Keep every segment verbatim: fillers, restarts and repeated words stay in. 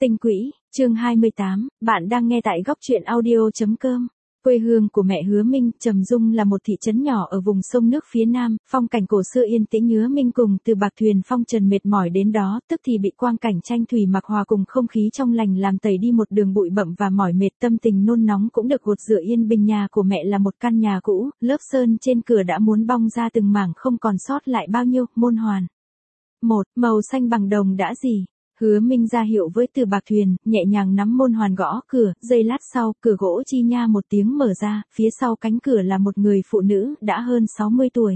Tinh quỹ, chương hai mươi tám, bạn đang nghe tại góc truyện audio.com. Quê hương của mẹ Hứa Minh, Trầm Dung là một thị trấn nhỏ ở vùng sông nước phía nam, phong cảnh cổ xưa yên tĩnh. Hứa Minh cùng Từ Bạc thuyền phong trần mệt mỏi đến đó, tức thì bị quang cảnh tranh thủy mặc hòa cùng không khí trong lành làm tẩy đi một đường bụi bặm và mỏi mệt, tâm tình nôn nóng cũng được gột rửa yên bình. Nhà của mẹ là một căn nhà cũ, lớp sơn trên cửa đã muốn bong ra từng mảng, không còn sót lại bao nhiêu. Môn hoàn một, màu xanh bằng đồng đã gì. Hứa Minh ra hiệu với Từ Bạc thuyền, nhẹ nhàng nắm môn hoàn gõ cửa, giây lát sau, cửa gỗ chi nha một tiếng mở ra, phía sau cánh cửa là một người phụ nữ, đã hơn sáu mươi tuổi.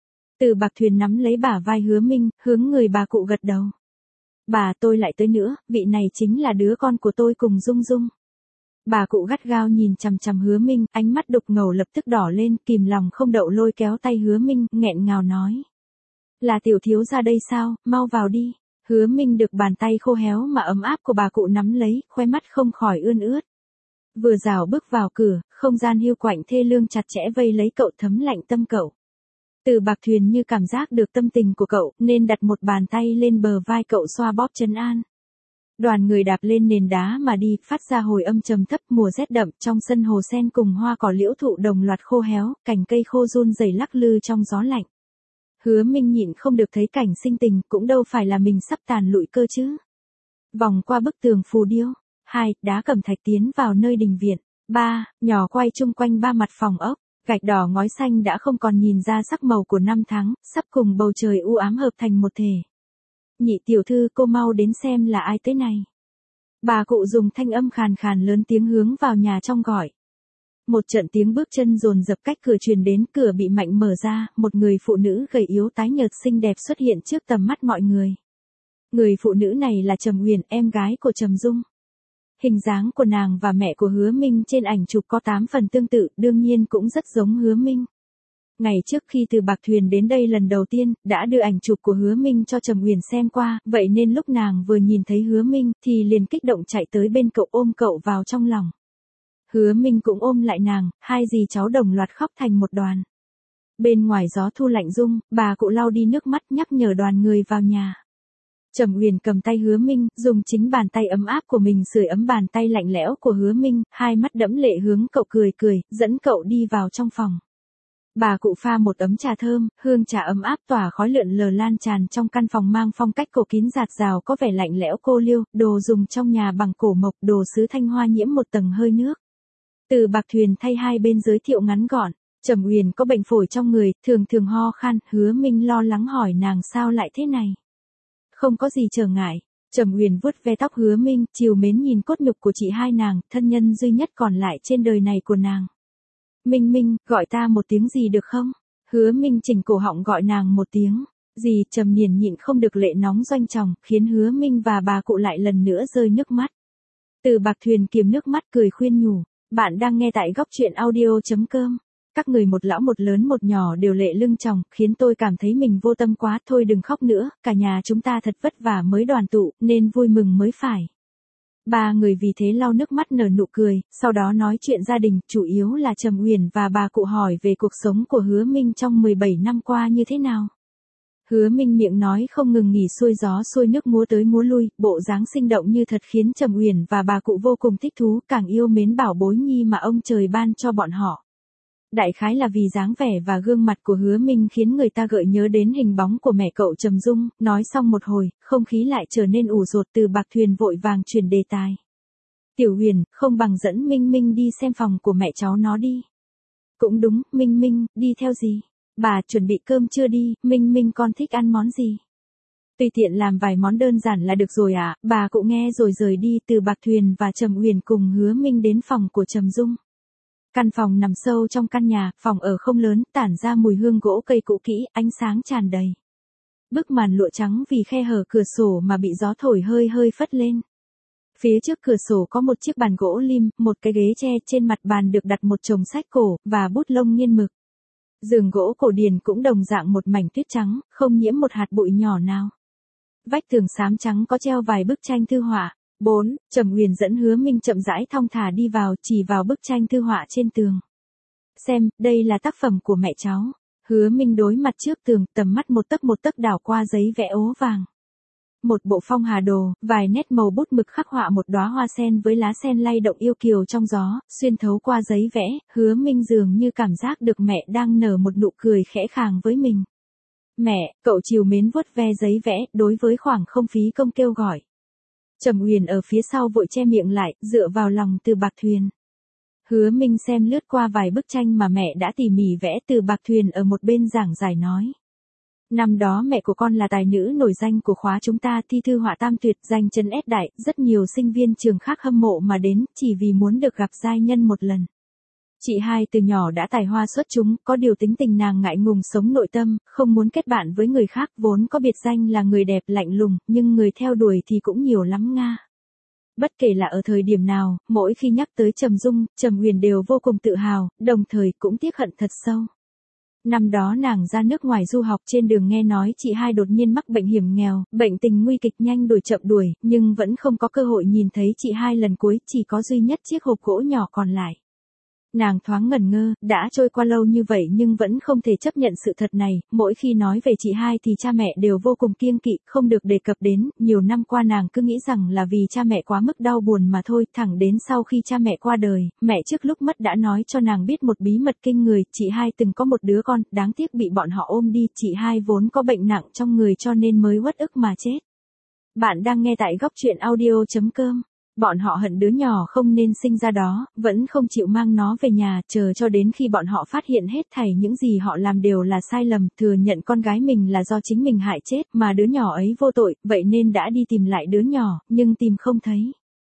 Từ Bạc thuyền nắm lấy bả vai Hứa Minh, hướng người bà cụ gật đầu. Bà, tôi lại tới nữa, vị này chính là đứa con của tôi cùng Dung Dung. Bà cụ gắt gao nhìn chằm chằm Hứa Minh, ánh mắt đục ngầu lập tức đỏ lên, kìm lòng không đậu lôi kéo tay Hứa Minh, nghẹn ngào nói. Là tiểu thiếu gia đây sao, mau vào đi. Hứa Minh được bàn tay khô héo mà ấm áp của bà cụ nắm lấy, khóe mắt không khỏi ươn ướt. Vừa rảo bước vào cửa, không gian hiu quạnh thê lương chặt chẽ vây lấy cậu, thấm lạnh tâm cậu. Từ Bạc thuyền như cảm giác được tâm tình của cậu, nên đặt một bàn tay lên bờ vai cậu xoa bóp trấn an. Đoàn người đạp lên nền đá mà đi, phát ra hồi âm trầm thấp. Mùa rét đậm, trong sân hồ sen cùng hoa cỏ liễu thụ đồng loạt khô héo, cành cây khô run rẩy lắc lư trong gió lạnh. Hứa Minh nhịn không được thấy cảnh sinh tình, cũng đâu phải là mình sắp tàn lụi cơ chứ. Vòng qua bức tường phù điêu. Hai, đá cẩm thạch tiến vào nơi đình viện. Ba, nhỏ quay chung quanh ba mặt phòng ốc. Gạch đỏ ngói xanh đã không còn nhìn ra sắc màu của năm tháng, sắp cùng bầu trời u ám hợp thành một thể. Nhị tiểu thư, cô mau đến xem là ai tới này. Bà cụ dùng thanh âm khàn khàn lớn tiếng hướng vào nhà trong gọi. Một trận tiếng bước chân dồn dập cách cửa truyền đến, cửa bị mạnh mở ra, một người phụ nữ gầy yếu tái nhợt xinh đẹp xuất hiện trước tầm mắt mọi người. Người phụ nữ này là Trầm Uyển, em gái của Trầm Dung. Hình dáng của nàng và mẹ của Hứa Minh trên ảnh chụp có tám phần tương tự, đương nhiên cũng rất giống Hứa Minh. Ngày trước khi Từ Bạc thuyền đến đây lần đầu tiên, đã đưa ảnh chụp của Hứa Minh cho Trầm Uyển xem qua, vậy nên lúc nàng vừa nhìn thấy Hứa Minh thì liền kích động chạy tới bên cậu, ôm cậu vào trong lòng. Hứa Minh cũng ôm lại nàng, hai dì cháu đồng loạt khóc thành một đoàn. Bên ngoài gió thu lạnh rung, bà cụ lau đi nước mắt nhắc nhở đoàn người vào nhà. Trầm Uyển cầm tay Hứa Minh, dùng chính bàn tay ấm áp của mình sưởi ấm bàn tay lạnh lẽo của Hứa Minh, hai mắt đẫm lệ hướng cậu cười cười, dẫn cậu đi vào trong phòng. Bà cụ pha một ấm trà thơm, hương trà ấm áp tỏa khói lượn lờ lan tràn trong căn phòng mang phong cách cổ kín rạt rào có vẻ lạnh lẽo cô liêu, đồ dùng trong nhà bằng cổ mộc, đồ sứ thanh hoa nhiễm một tầng hơi nước. Từ Bạc thuyền thay hai bên giới thiệu ngắn gọn. Trầm Uyển có bệnh phổi trong người, thường thường ho khan. Hứa Minh lo lắng hỏi nàng sao lại thế này. Không có gì trở ngại. Trầm Uyển vuốt ve tóc Hứa Minh, trìu mến nhìn cốt nhục của chị hai nàng, thân nhân duy nhất còn lại trên đời này của nàng. Minh Minh, gọi ta một tiếng gì được không? Hứa Minh chỉnh cổ họng gọi nàng một tiếng. Gì? Trầm Niền nhịn không được lệ nóng doanh tròng, khiến Hứa Minh và bà cụ lại lần nữa rơi nước mắt. Từ Bạc thuyền kiềm nước mắt cười khuyên nhủ. Bạn đang nghe tại góc truyện audio.com. Các người một lão một lớn một nhỏ đều lệ lưng tròng, khiến tôi cảm thấy mình vô tâm quá. Thôi đừng khóc nữa, cả nhà chúng ta thật vất vả mới đoàn tụ, nên vui mừng mới phải. Ba người vì thế lau nước mắt nở nụ cười, sau đó nói chuyện gia đình, chủ yếu là Trầm Uyển và bà cụ hỏi về cuộc sống của Hứa Minh trong mười bảy năm qua như thế nào. Hứa Minh miệng nói không ngừng nghỉ, xuôi gió xuôi nước múa tới múa lui, bộ dáng sinh động như thật khiến Trầm Uyển và bà cụ vô cùng thích thú, càng yêu mến bảo bối nhi mà ông trời ban cho bọn họ. Đại khái là vì dáng vẻ và gương mặt của Hứa Minh khiến người ta gợi nhớ đến hình bóng của mẹ cậu Trầm Dung. Nói xong một hồi, không khí lại trở nên ủ rột. Từ Bạc thuyền vội vàng chuyển đề tài. Tiểu Uyển, không bằng dẫn Minh Minh đi xem phòng của mẹ cháu nó đi. Cũng đúng, Minh Minh, đi theo gì? Bà chuẩn bị cơm chưa đi, Minh Minh con thích ăn món gì? Tùy tiện làm vài món đơn giản là được rồi ạ. À? Bà cụ nghe rồi rời đi. Từ Bạc thuyền và Trầm Uyển cùng Hứa Minh đến phòng của Trầm Dung. Căn phòng nằm sâu trong căn nhà, phòng ở không lớn, tản ra mùi hương gỗ cây cũ kỹ, ánh sáng tràn đầy. Bức màn lụa trắng vì khe hở cửa sổ mà bị gió thổi hơi hơi phất lên. Phía trước cửa sổ có một chiếc bàn gỗ lim, một cái ghế tre, trên mặt bàn được đặt một chồng sách cổ và bút lông nghiên mực. Giường gỗ cổ điển cũng đồng dạng một mảnh tuyết trắng, không nhiễm một hạt bụi nhỏ nào. Vách tường xám trắng có treo vài bức tranh thư họa. Bốn, Trầm Uyển dẫn Hứa Minh chậm rãi thong thả đi vào, chỉ vào bức tranh thư họa trên tường. Xem, đây là tác phẩm của mẹ cháu. Hứa Minh đối mặt trước tường, tầm mắt một tấc một tấc đảo qua giấy vẽ ố vàng. một bộ phong hà đồ, vài nét màu bút mực khắc họa một đóa hoa sen với lá sen lay động yêu kiều trong gió, xuyên thấu qua giấy vẽ, Hứa Minh dường như cảm giác được mẹ đang nở một nụ cười khẽ khàng với mình. Mẹ, cậu trìu mến vuốt ve giấy vẽ, đối với khoảng không phí công kêu gọi. Trầm Uyển ở phía sau vội che miệng lại, dựa vào lòng Từ Bạc Thuyền. Hứa Minh xem lướt qua vài bức tranh mà mẹ đã tỉ mỉ vẽ. Từ Bạc Thuyền ở một bên giảng giải nói. Năm đó mẹ của con là tài nữ nổi danh của khóa chúng ta, thi thư họa tam tuyệt, danh chân ét đại, rất nhiều sinh viên trường khác hâm mộ mà đến, chỉ vì muốn được gặp giai nhân một lần. Chị hai từ nhỏ đã tài hoa xuất chúng, có điều tính tình nàng ngại ngùng sống nội tâm, không muốn kết bạn với người khác, vốn có biệt danh là người đẹp lạnh lùng, nhưng người theo đuổi thì cũng nhiều lắm nga. Bất kể là ở thời điểm nào, mỗi khi nhắc tới Trầm Dung, Trầm Uyển đều vô cùng tự hào, đồng thời cũng tiếc hận thật sâu. Năm đó nàng ra nước ngoài du học, trên đường nghe nói chị hai đột nhiên mắc bệnh hiểm nghèo, bệnh tình nguy kịch nhanh đuổi chậm đuổi, nhưng vẫn không có cơ hội nhìn thấy chị hai lần cuối, chỉ có duy nhất chiếc hộp gỗ nhỏ còn lại. Nàng thoáng ngẩn ngơ, đã trôi qua lâu như vậy nhưng vẫn không thể chấp nhận sự thật này, mỗi khi nói về chị hai thì cha mẹ đều vô cùng kiêng kỵ, không được đề cập đến, nhiều năm qua nàng cứ nghĩ rằng là vì cha mẹ quá mức đau buồn mà thôi, thẳng đến sau khi cha mẹ qua đời, mẹ trước lúc mất đã nói cho nàng biết một bí mật kinh người, chị hai từng có một đứa con, đáng tiếc bị bọn họ ôm đi, chị hai vốn có bệnh nặng trong người cho nên mới uất ức mà chết. Bạn đang nghe tại góc truyện audio chấm com. Bọn họ hận đứa nhỏ không nên sinh ra đó, vẫn không chịu mang nó về nhà, chờ cho đến khi bọn họ phát hiện hết thảy những gì họ làm đều là sai lầm, thừa nhận con gái mình là do chính mình hại chết, mà đứa nhỏ ấy vô tội, vậy nên đã đi tìm lại đứa nhỏ, nhưng tìm không thấy.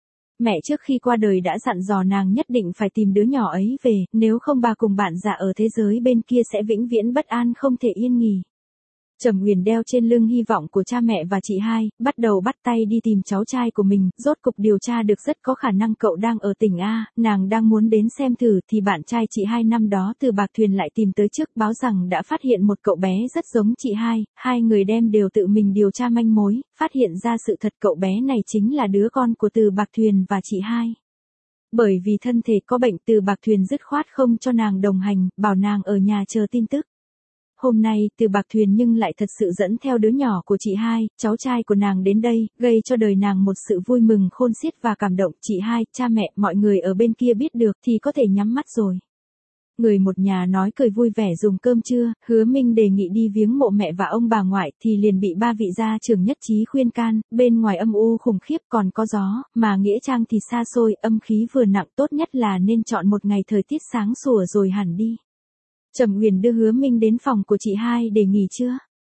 Mẹ trước khi qua đời đã dặn dò nàng nhất định phải tìm đứa nhỏ ấy về, nếu không bà cùng bạn già ở thế giới bên kia sẽ vĩnh viễn bất an không thể yên nghỉ. Trầm Uyển đeo trên lưng hy vọng của cha mẹ và chị hai, bắt đầu bắt tay đi tìm cháu trai của mình, rốt cục điều tra được rất có khả năng cậu đang ở tỉnh A, nàng đang muốn đến xem thử thì bạn trai chị hai năm đó Từ Bạc Thuyền lại tìm tới trước báo rằng đã phát hiện một cậu bé rất giống chị hai, hai người đem đều tự mình điều tra manh mối, phát hiện ra sự thật cậu bé này chính là đứa con của Từ Bạc Thuyền và chị hai. Bởi vì thân thể có bệnh Từ Bạc Thuyền dứt khoát không cho nàng đồng hành, bảo nàng ở nhà chờ tin tức. Hôm nay, Từ Bạc Thuyền nhưng lại thật sự dẫn theo đứa nhỏ của chị hai, cháu trai của nàng đến đây, gây cho đời nàng một sự vui mừng khôn xiết và cảm động. Chị hai, cha mẹ, mọi người ở bên kia biết được thì có thể nhắm mắt rồi. Người một nhà nói cười vui vẻ dùng cơm trưa, Hứa Minh đề nghị đi viếng mộ mẹ và ông bà ngoại thì liền bị ba vị gia trưởng nhất trí khuyên can, bên ngoài âm u khủng khiếp còn có gió, mà nghĩa trang thì xa xôi, âm khí vừa nặng, tốt nhất là nên chọn một ngày thời tiết sáng sủa rồi hẳn đi. Trầm Uyển đưa Hứa Minh đến phòng của chị hai để nghỉ trưa.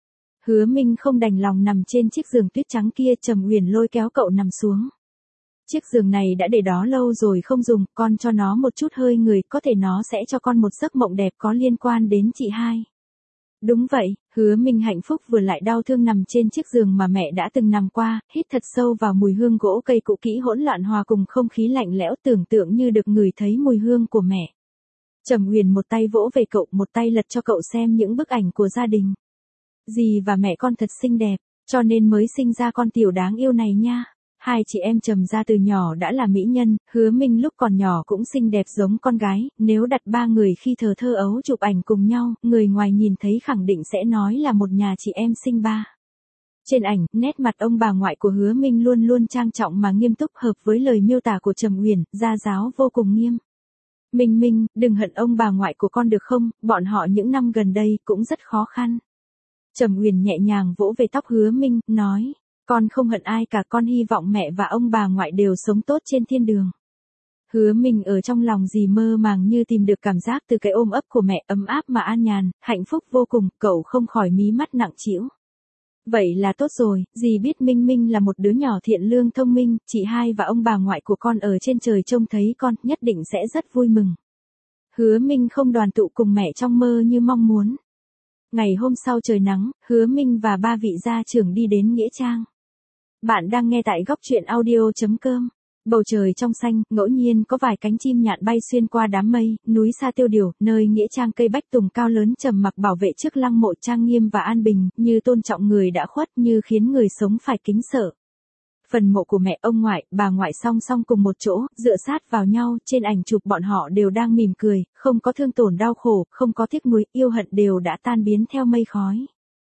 Hứa Minh không đành lòng nằm trên chiếc giường tuyết trắng kia, Trầm Uyển lôi kéo cậu nằm xuống. Chiếc giường này đã để đó lâu rồi không dùng, con cho nó một chút hơi người, có thể nó sẽ cho con một giấc mộng đẹp có liên quan đến chị hai. Đúng vậy, Hứa Minh hạnh phúc vừa lại đau thương nằm trên chiếc giường mà mẹ đã từng nằm qua, hít thật sâu vào mùi hương gỗ cây cũ kỹ hỗn loạn hòa cùng không khí lạnh lẽo, tưởng tượng như được ngửi thấy mùi hương của mẹ. Trầm Uyển một tay vỗ về cậu, một tay lật cho cậu xem những bức ảnh của gia đình. Dì và mẹ con thật xinh đẹp, cho nên mới sinh ra con tiểu đáng yêu này nha. Hai chị em Trầm gia từ nhỏ đã là mỹ nhân, Hứa Minh lúc còn nhỏ cũng xinh đẹp giống con gái, nếu đặt ba người khi thờ thơ ấu chụp ảnh cùng nhau, người ngoài nhìn thấy khẳng định sẽ nói là một nhà chị em sinh ba. Trên ảnh, nét mặt ông bà ngoại của Hứa Minh luôn luôn trang trọng mà nghiêm túc, hợp với lời miêu tả của Trầm Uyển, gia giáo vô cùng nghiêm. Minh Minh, đừng hận ông bà ngoại của con được không, bọn họ những năm gần đây cũng rất khó khăn. Trầm Uyển nhẹ nhàng vỗ về tóc Hứa Minh, nói, con không hận ai cả, con hy vọng mẹ và ông bà ngoại đều sống tốt trên thiên đường. Hứa Minh ở trong lòng dì mơ màng như tìm được cảm giác từ cái ôm ấp của mẹ, ấm áp mà an nhàn, hạnh phúc vô cùng, cậu không khỏi mí mắt nặng trĩu. Vậy là tốt rồi, dì biết Minh Minh là một đứa nhỏ thiện lương thông minh, chị hai và ông bà ngoại của con ở trên trời trông thấy con, nhất định sẽ rất vui mừng. Hứa Minh không đoàn tụ cùng mẹ trong mơ như mong muốn. Ngày hôm sau trời nắng, Hứa Minh và ba vị gia trưởng đi đến nghĩa trang. Bạn đang nghe tại góc truyện audio chấm com. Bầu trời trong xanh, ngẫu nhiên có vài cánh chim nhạn bay xuyên qua đám mây, núi xa tiêu điều, nơi nghĩa trang cây bách tùng cao lớn trầm mặc bảo vệ trước lăng mộ trang nghiêm và an bình, như tôn trọng người đã khuất, như khiến người sống phải kính sợ. Phần mộ của mẹ, ông ngoại, bà ngoại song song cùng một chỗ, dựa sát vào nhau, trên ảnh chụp bọn họ đều đang mỉm cười, không có thương tổn đau khổ, không có tiếc nuối, yêu hận đều đã tan biến theo mây khói.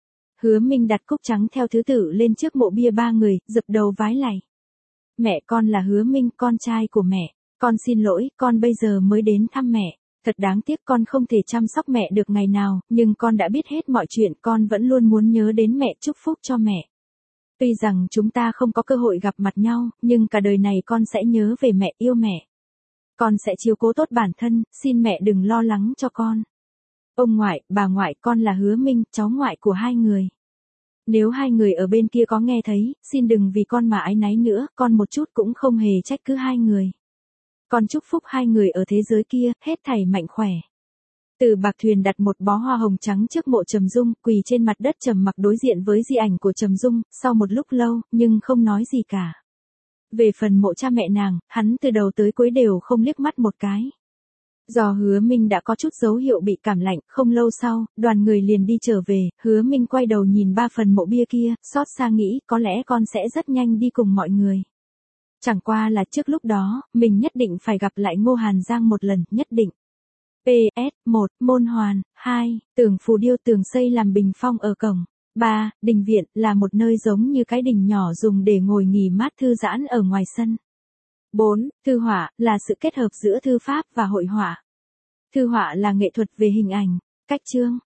Hứa Minh đặt cúc trắng theo thứ tự lên trước mộ bia ba người, dập đầu vái lạy. Mẹ con là Hứa Minh, con trai của mẹ. Con xin lỗi, con bây giờ mới đến thăm mẹ. Thật đáng tiếc con không thể chăm sóc mẹ được ngày nào, nhưng con đã biết hết mọi chuyện, con vẫn luôn muốn nhớ đến mẹ, chúc phúc cho mẹ. Tuy rằng chúng ta không có cơ hội gặp mặt nhau, nhưng cả đời này con sẽ nhớ về mẹ, yêu mẹ. Con sẽ chiếu cố tốt bản thân, xin mẹ đừng lo lắng cho con. Ông ngoại, bà ngoại, con là Hứa Minh, cháu ngoại của hai người. Nếu hai người ở bên kia có nghe thấy, xin đừng vì con mà áy náy nữa, con một chút cũng không hề trách cứ hai người. Con chúc phúc hai người ở thế giới kia, hết thảy mạnh khỏe. Từ Bạc Thuyền đặt một bó hoa hồng trắng trước mộ Trầm Dung, quỳ trên mặt đất trầm mặc đối diện với di ảnh của Trầm Dung, sau một lúc lâu, nhưng không nói gì cả. Về phần mộ cha mẹ nàng, hắn từ đầu tới cuối đều không liếc mắt một cái. Do Hứa Minh đã có chút dấu hiệu bị cảm lạnh, không lâu sau, đoàn người liền đi trở về, Hứa Minh quay đầu nhìn ba phần mộ bia kia, xót xa nghĩ, có lẽ con sẽ rất nhanh đi cùng mọi người. Chẳng qua là trước lúc đó, mình nhất định phải gặp lại Ngô Hàn Giang một lần, nhất định. pê ét một. Môn Hoàn. hai. Tường phù điêu tường xây làm bình phong ở cổng. ba. Đình viện, là một nơi giống như cái đình nhỏ dùng để ngồi nghỉ mát thư giãn ở ngoài sân. bốn. Thư họa, là sự kết hợp giữa thư pháp và hội họa. Thư họa là nghệ thuật về hình ảnh, cách chương,